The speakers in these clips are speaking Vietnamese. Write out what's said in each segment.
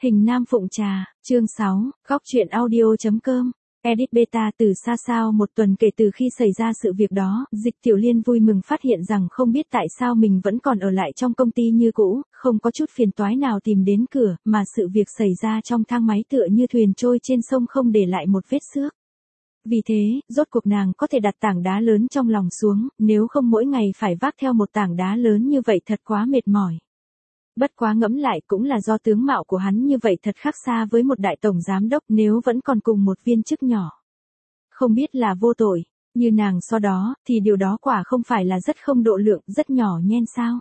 Hình Nam Phụng Trà, chương 6, góc truyện audio.com. Edit beta. Từ xa sao một tuần kể từ khi xảy ra sự việc đó, Dịch Tiểu Liên vui mừng phát hiện rằng không biết tại sao mình vẫn còn ở lại trong công ty như cũ, không có chút phiền toái nào tìm đến cửa, mà sự việc xảy ra trong thang máy tựa như thuyền trôi trên sông không để lại một vết xước. Vì thế, rốt cuộc nàng có thể đặt tảng đá lớn trong lòng xuống, nếu không mỗi ngày phải vác theo một tảng đá lớn như vậy thật quá mệt mỏi. Bất quá ngẫm lại cũng là do tướng mạo của hắn như vậy thật khác xa với một đại tổng giám đốc nếu vẫn còn cùng một viên chức nhỏ. Không biết là vô tội, như nàng so đó, thì điều đó quả không phải là rất không độ lượng, rất nhỏ nhen sao.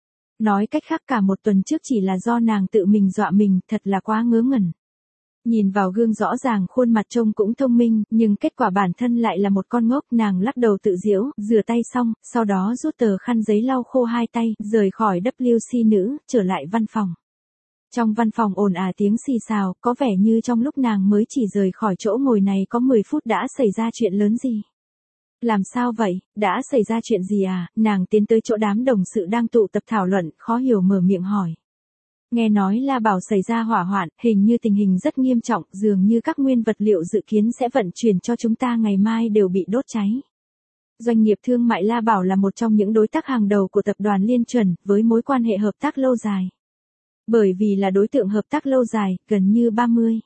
Nói cách khác cả một tuần trước chỉ là do nàng tự mình dọa mình, thật là quá ngớ ngẩn. Nhìn vào gương rõ ràng khuôn mặt trông cũng thông minh, nhưng kết quả bản thân lại là một con ngốc. Nàng lắc đầu tự giễu, rửa tay xong, sau đó rút tờ khăn giấy lau khô hai tay, rời khỏi WC nữ, trở lại văn phòng. Trong văn phòng ồn ào tiếng xì xào, có vẻ như trong lúc nàng mới chỉ rời khỏi chỗ ngồi này có 10 phút đã xảy ra chuyện lớn gì. Làm sao vậy, đã xảy ra chuyện gì à? Nàng tiến tới chỗ đám đồng sự đang tụ tập thảo luận, khó hiểu mở miệng hỏi. Nghe nói La Bảo xảy ra hỏa hoạn, hình như tình hình rất nghiêm trọng, dường như các nguyên vật liệu dự kiến sẽ vận chuyển cho chúng ta ngày mai đều bị đốt cháy. Doanh nghiệp thương mại La Bảo là một trong những đối tác hàng đầu của tập đoàn Liên Chuẩn, với mối quan hệ hợp tác lâu dài. Bởi vì là đối tượng hợp tác lâu dài, gần như 30.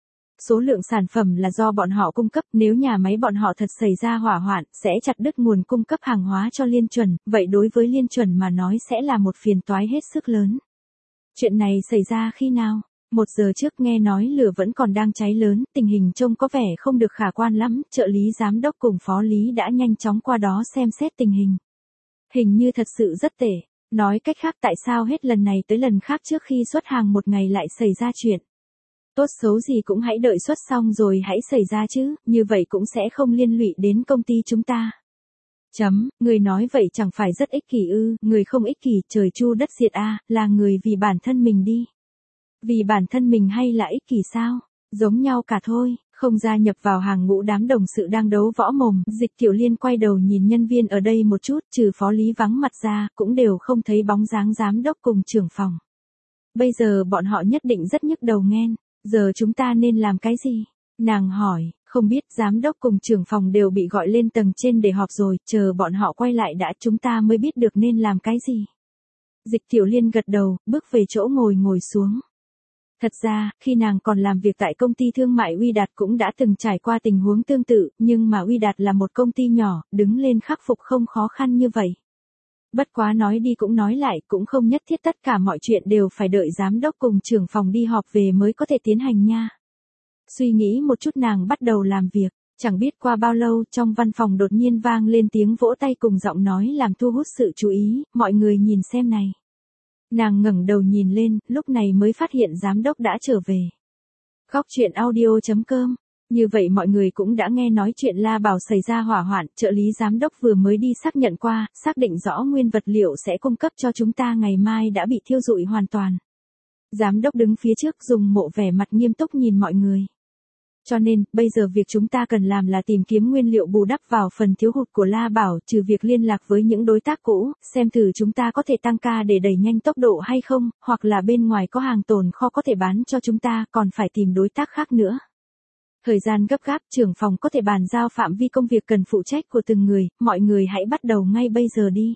Số lượng sản phẩm là do bọn họ cung cấp, nếu nhà máy bọn họ thật xảy ra hỏa hoạn, sẽ chặt đứt nguồn cung cấp hàng hóa cho Liên Chuẩn, vậy đối với Liên Chuẩn mà nói sẽ là một phiền toái hết sức lớn. Chuyện này xảy ra khi nào? 1 giờ trước nghe nói lửa vẫn còn đang cháy lớn, tình hình trông có vẻ không được khả quan lắm, trợ lý giám đốc cùng phó lý đã nhanh chóng qua đó xem xét tình hình. Hình như thật sự rất tệ, nói cách khác tại sao hết lần này tới lần khác trước khi xuất hàng một ngày lại xảy ra chuyện. Tốt xấu gì cũng hãy đợi xuất xong rồi hãy xảy ra chứ, như vậy cũng sẽ không liên lụy đến công ty chúng ta. Người nói vậy chẳng phải rất ích kỷ ư? Người không ích kỷ, trời chu đất diệt a, là người vì bản thân mình đi. Vì bản thân mình hay là ích kỷ sao? Giống nhau cả thôi, không gia nhập vào hàng ngũ đám đồng sự đang đấu võ mồm. Dịch Tiểu Liên quay đầu nhìn nhân viên ở đây một chút, trừ phó lý vắng mặt ra, cũng đều không thấy bóng dáng giám đốc cùng trưởng phòng. Bây giờ bọn họ nhất định rất nhức đầu nghen, giờ chúng ta nên làm cái gì? Nàng hỏi. Không biết, giám đốc cùng trưởng phòng đều bị gọi lên tầng trên để họp rồi, chờ bọn họ quay lại đã chúng ta mới biết được nên làm cái gì. Dịch Tiểu Liên gật đầu, bước về chỗ ngồi xuống. Thật ra, khi nàng còn làm việc tại công ty thương mại Uy Đạt cũng đã từng trải qua tình huống tương tự, nhưng mà Uy Đạt là một công ty nhỏ, đứng lên khắc phục không khó khăn như vậy. Bất quá nói đi cũng nói lại, cũng không nhất thiết tất cả mọi chuyện đều phải đợi giám đốc cùng trưởng phòng đi họp về mới có thể tiến hành nha. Suy nghĩ một chút nàng bắt đầu làm việc, chẳng biết qua bao lâu trong văn phòng đột nhiên vang lên tiếng vỗ tay cùng giọng nói làm thu hút sự chú ý, mọi người nhìn xem này. Nàng ngẩng đầu nhìn lên, lúc này mới phát hiện giám đốc đã trở về. Góc truyện audio.com. Như vậy mọi người cũng đã nghe nói chuyện La Bảo xảy ra hỏa hoạn, trợ lý giám đốc vừa mới đi xác nhận qua, xác định rõ nguyên vật liệu sẽ cung cấp cho chúng ta ngày mai đã bị thiêu rụi hoàn toàn. Giám đốc đứng phía trước dùng bộ vẻ mặt nghiêm túc nhìn mọi người. Cho nên, bây giờ việc chúng ta cần làm là tìm kiếm nguyên liệu bù đắp vào phần thiếu hụt của La Bảo, trừ việc liên lạc với những đối tác cũ, xem thử chúng ta có thể tăng ca để đẩy nhanh tốc độ hay không, hoặc là bên ngoài có hàng tồn kho có thể bán cho chúng ta, còn phải tìm đối tác khác nữa. Thời gian gấp gáp, trưởng phòng có thể bàn giao phạm vi công việc cần phụ trách của từng người, mọi người hãy bắt đầu ngay bây giờ đi.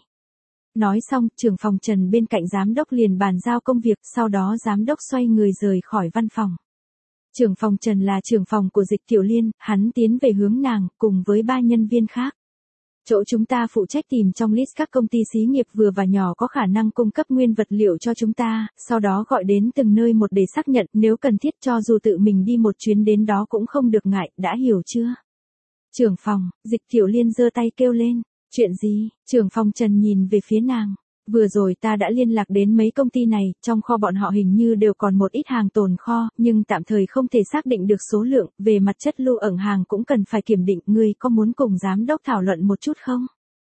Nói xong, trưởng phòng Trần bên cạnh giám đốc liền bàn giao công việc, sau đó giám đốc xoay người rời khỏi văn phòng. Trưởng phòng Trần là trưởng phòng của Dịch Tiểu Liên, hắn tiến về hướng nàng, cùng với 3 nhân viên khác. Chỗ chúng ta phụ trách tìm trong list các công ty xí nghiệp vừa và nhỏ có khả năng cung cấp nguyên vật liệu cho chúng ta, sau đó gọi đến từng nơi một để xác nhận, nếu cần thiết cho dù tự mình đi một chuyến đến đó cũng không được ngại, đã hiểu chưa? Trưởng phòng, Dịch Tiểu Liên giơ tay kêu lên, chuyện gì? Trưởng phòng Trần nhìn về phía nàng. Vừa rồi ta đã liên lạc đến mấy công ty này, trong kho bọn họ hình như đều còn một ít hàng tồn kho, nhưng tạm thời không thể xác định được số lượng, về mặt chất lưu ẩn hàng cũng cần phải kiểm định, ngươi có muốn cùng giám đốc thảo luận một chút không?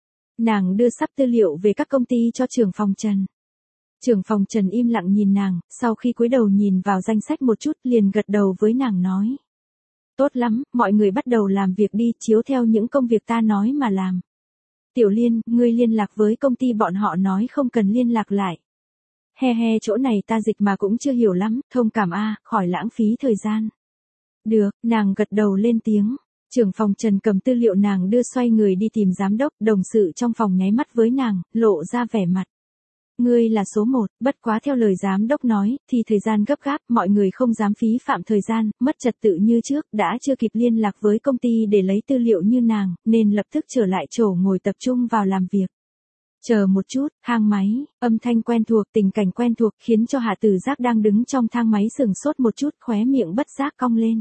Nàng đưa sắp tư liệu về các công ty cho trưởng phòng Trần. Trưởng phòng Trần im lặng nhìn nàng, sau khi cúi đầu nhìn vào danh sách một chút liền gật đầu với nàng nói. Tốt lắm, mọi người bắt đầu làm việc đi, chiếu theo những công việc ta nói mà làm. Tiểu Liên, ngươi liên lạc với công ty bọn họ nói không cần liên lạc lại. He he, chỗ này ta dịch mà cũng chưa hiểu lắm, thông cảm a, khỏi lãng phí thời gian. Được, nàng gật đầu lên tiếng. Trưởng phòng Trần cầm tư liệu nàng đưa xoay người đi tìm giám đốc, đồng sự trong phòng nháy mắt với nàng, lộ ra vẻ mặt. Ngươi là số 1, bất quá theo lời giám đốc nói, thì thời gian gấp gáp, mọi người không dám phí phạm thời gian, mất trật tự như trước, đã chưa kịp liên lạc với công ty để lấy tư liệu như nàng, nên lập tức trở lại chỗ ngồi tập trung vào làm việc. Chờ một chút, thang máy, âm thanh quen thuộc, tình cảnh quen thuộc khiến cho Hạ Tử Giác đang đứng trong thang máy sừng sốt một chút, khóe miệng bất giác cong lên.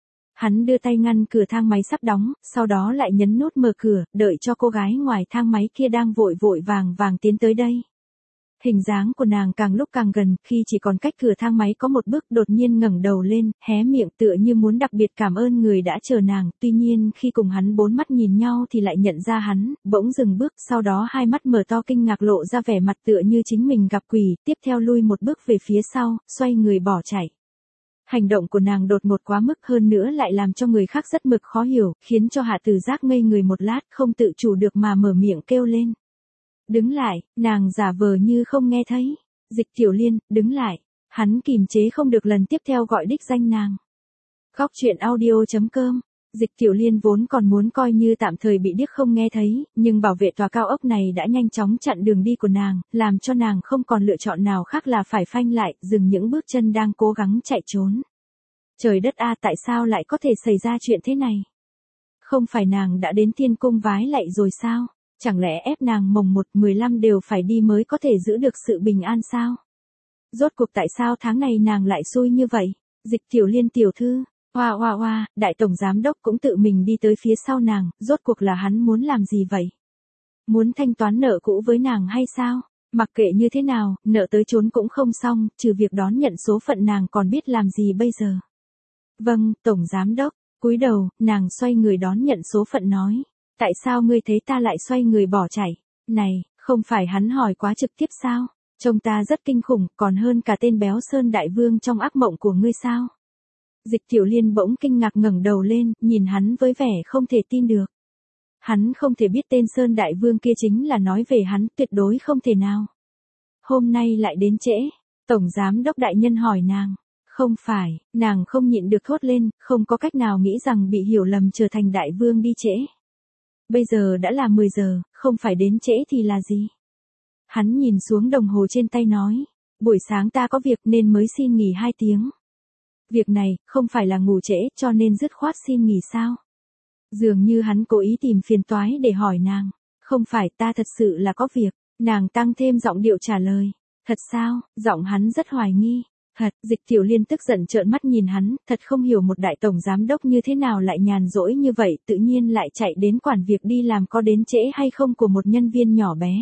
Hắn đưa tay ngăn cửa thang máy sắp đóng, sau đó lại nhấn nút mở cửa, đợi cho cô gái ngoài thang máy kia đang vội vội vàng tiến tới đây. Hình dáng của nàng càng lúc càng gần, khi chỉ còn cách cửa thang máy có một bước đột nhiên ngẩng đầu lên, hé miệng tựa như muốn đặc biệt cảm ơn người đã chờ nàng, tuy nhiên khi cùng hắn bốn mắt nhìn nhau thì lại nhận ra hắn, bỗng dừng bước, sau đó hai mắt mở to kinh ngạc lộ ra vẻ mặt tựa như chính mình gặp quỷ, tiếp theo lui một bước về phía sau, xoay người bỏ chạy. Hành động của nàng đột ngột quá mức hơn nữa lại làm cho người khác rất mực khó hiểu, khiến cho Hạ Tử Giác ngây người một lát không tự chủ được mà mở miệng kêu lên. Đứng lại, nàng giả vờ như không nghe thấy. Dịch Tiểu Liên, đứng lại. Hắn kìm chế không được lần tiếp theo gọi đích danh nàng. Góc truyện audio.com. Dịch Tiểu Liên vốn còn muốn coi như tạm thời bị điếc không nghe thấy, nhưng bảo vệ tòa cao ốc này đã nhanh chóng chặn đường đi của nàng, làm cho nàng không còn lựa chọn nào khác là phải phanh lại, dừng những bước chân đang cố gắng chạy trốn. Trời đất a, tại sao lại có thể xảy ra chuyện thế này? Không phải nàng đã đến Thiên Cung vái lạy rồi sao? Chẳng lẽ ép nàng mồng 1/15 đều phải đi mới có thể giữ được sự bình an sao? Rốt cuộc tại sao tháng này nàng lại xui như vậy? Dịch Tiểu Liên tiểu thư, hoa, đại tổng giám đốc cũng tự mình đi tới phía sau nàng, rốt cuộc là hắn muốn làm gì vậy? Muốn thanh toán nợ cũ với nàng hay sao? Mặc kệ như thế nào, nợ tới trốn cũng không xong, trừ việc đón nhận số phận nàng còn biết làm gì bây giờ? Vâng, tổng giám đốc, cúi đầu, nàng xoay người đón nhận số phận nói. Tại sao ngươi thấy ta lại xoay người bỏ chạy? Này, không phải hắn hỏi quá trực tiếp sao? Trông ta rất kinh khủng, còn hơn cả tên béo Sơn Đại Vương trong ác mộng của ngươi sao? Dịch Tiểu Liên bỗng kinh ngạc ngẩng đầu lên, nhìn hắn với vẻ không thể tin được. Hắn không thể biết tên Sơn Đại Vương kia chính là nói về hắn, tuyệt đối không thể nào. Hôm nay lại đến trễ. Tổng giám đốc đại nhân hỏi nàng. Không phải, nàng không nhịn được thốt lên, không có cách nào nghĩ rằng bị hiểu lầm trở thành Đại Vương đi trễ. Bây giờ đã là 10 giờ, không phải đến trễ thì là gì? Hắn nhìn xuống đồng hồ trên tay nói, buổi sáng ta có việc nên mới xin nghỉ 2 tiếng. Việc này, không phải là ngủ trễ cho nên dứt khoát xin nghỉ sao? Dường như hắn cố ý tìm phiền toái để hỏi nàng. Không phải, ta thật sự là có việc. Nàng tăng thêm giọng điệu trả lời. Thật sao? Giọng hắn rất hoài nghi. Thật, Dịch Tiểu Liên tức giận trợn mắt nhìn hắn, thật không hiểu một đại tổng giám đốc như thế nào lại nhàn rỗi như vậy, tự nhiên lại chạy đến quản việc đi làm có đến trễ hay không của một nhân viên nhỏ bé.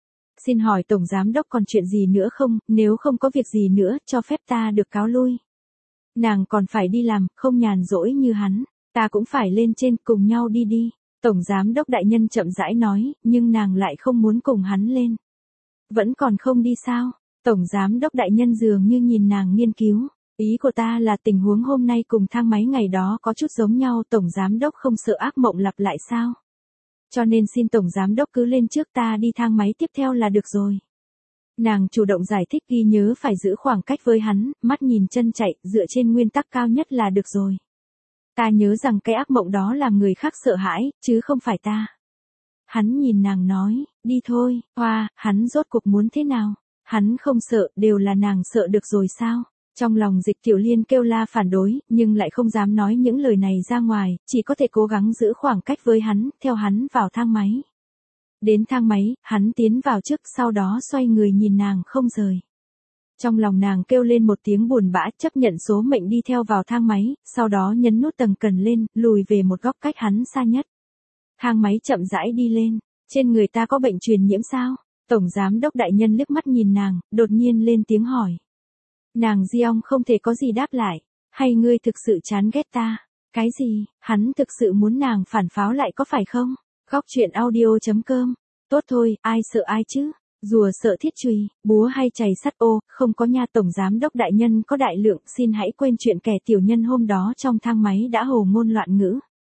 Xin hỏi tổng giám đốc còn chuyện gì nữa không, nếu không có việc gì nữa, cho phép ta được cáo lui. Nàng còn phải đi làm, không nhàn rỗi như hắn, ta cũng phải lên trên cùng nhau đi đi. Tổng giám đốc đại nhân chậm rãi nói, nhưng nàng lại không muốn cùng hắn lên. Vẫn còn không đi sao? Tổng giám đốc đại nhân dường như nhìn nàng nghiên cứu. Ý của ta là tình huống hôm nay cùng thang máy ngày đó có chút giống nhau, tổng giám đốc không sợ ác mộng lặp lại sao? Cho nên xin tổng giám đốc cứ lên trước, ta đi thang máy tiếp theo là được rồi. Nàng chủ động giải thích, ghi nhớ phải giữ khoảng cách với hắn, mắt nhìn chân chạy, dựa trên nguyên tắc cao nhất là được rồi. Ta nhớ rằng cái ác mộng đó làm người khác sợ hãi, chứ không phải ta. Hắn nhìn nàng nói, đi thôi, hoa, hắn rốt cuộc muốn thế nào? Hắn không sợ, đều là nàng sợ được rồi sao? Trong lòng Dịch Tiểu Liên kêu la phản đối, nhưng lại không dám nói những lời này ra ngoài, chỉ có thể cố gắng giữ khoảng cách với hắn, theo hắn vào thang máy. Đến thang máy, hắn tiến vào trước, sau đó xoay người nhìn nàng không rời. Trong lòng nàng kêu lên một tiếng buồn bã, chấp nhận số mệnh đi theo vào thang máy, sau đó nhấn nút tầng cần lên, lùi về một góc cách hắn xa nhất. Thang máy chậm rãi đi lên, trên người ta có bệnh truyền nhiễm sao? Tổng giám đốc đại nhân liếc mắt nhìn nàng, đột nhiên lên tiếng hỏi. Nàng Giong không thể có gì đáp lại, hay ngươi thực sự chán ghét ta? Cái gì? Hắn thực sự muốn nàng phản pháo lại có phải không? Góc truyện audio.com. Tốt thôi, ai sợ ai chứ? Rùa sợ thiết chùy, búa hay chày sắt, ô, không có nha. Tổng giám đốc đại nhân có đại lượng, xin hãy quên chuyện kẻ tiểu nhân hôm đó trong thang máy đã hồ ngôn loạn ngữ.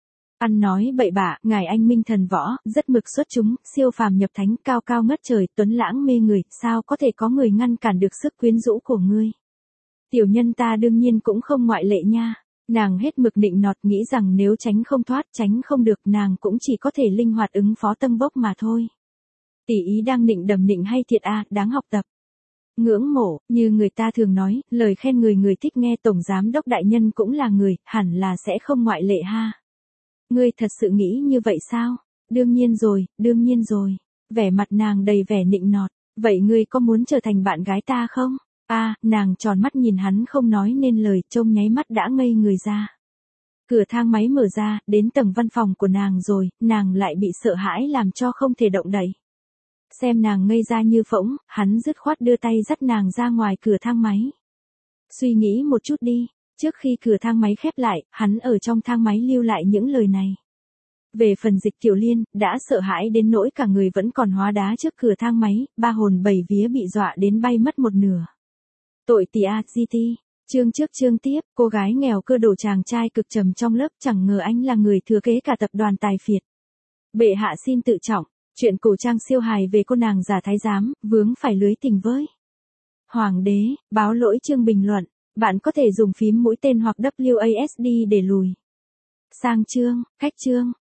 Ăn nói bậy bạ, ngài anh minh thần võ, rất mực xuất chúng, siêu phàm nhập thánh, cao cao ngất trời, tuấn lãng mê người, sao có thể có người ngăn cản được sức quyến rũ của ngươi. Tiểu nhân ta đương nhiên cũng không ngoại lệ nha. Nàng hết mực nịnh nọt, nghĩ rằng nếu tránh không thoát, tránh không được, nàng cũng chỉ có thể linh hoạt ứng phó tâm bốc mà thôi. Tỷ ý đang nịnh đầm nịnh hay thiệt a, đáng học tập. Ngưỡng mộ, như người ta thường nói, lời khen người người thích nghe, tổng giám đốc đại nhân cũng là người, hẳn là sẽ không ngoại lệ ha. Ngươi thật sự nghĩ như vậy sao? Đương nhiên rồi, đương nhiên rồi. Vẻ mặt nàng đầy vẻ nịnh nọt. Vậy ngươi có muốn trở thành bạn gái ta không? Nàng tròn mắt nhìn hắn không nói nên lời, trông nháy mắt đã ngây người ra. Cửa thang máy mở ra, đến tầng văn phòng của nàng rồi, nàng lại bị sợ hãi làm cho không thể động đậy. Xem nàng ngây ra như phỗng, hắn dứt khoát đưa tay dắt nàng ra ngoài cửa thang máy. Suy nghĩ một chút đi, trước khi cửa thang máy khép lại, hắn ở trong thang máy lưu lại những lời này. Về phần Dịch Tiểu Liên, đã sợ hãi đến nỗi cả người vẫn còn hóa đá trước cửa thang máy, ba hồn bảy vía bị dọa đến bay mất một nửa. Tội tì GT. Chương trước chương tiếp, cô gái nghèo cơ đổ chàng trai cực trầm trong lớp, chẳng ngờ anh là người thừa kế cả tập đoàn tài phiệt. Bệ hạ xin tự trọng, chuyện cổ trang siêu hài về cô nàng giả thái giám, vướng phải lưới tình với Hoàng đế, báo lỗi chương bình luận, bạn có thể dùng phím mũi tên hoặc WASD để lùi sang chương, cách chương.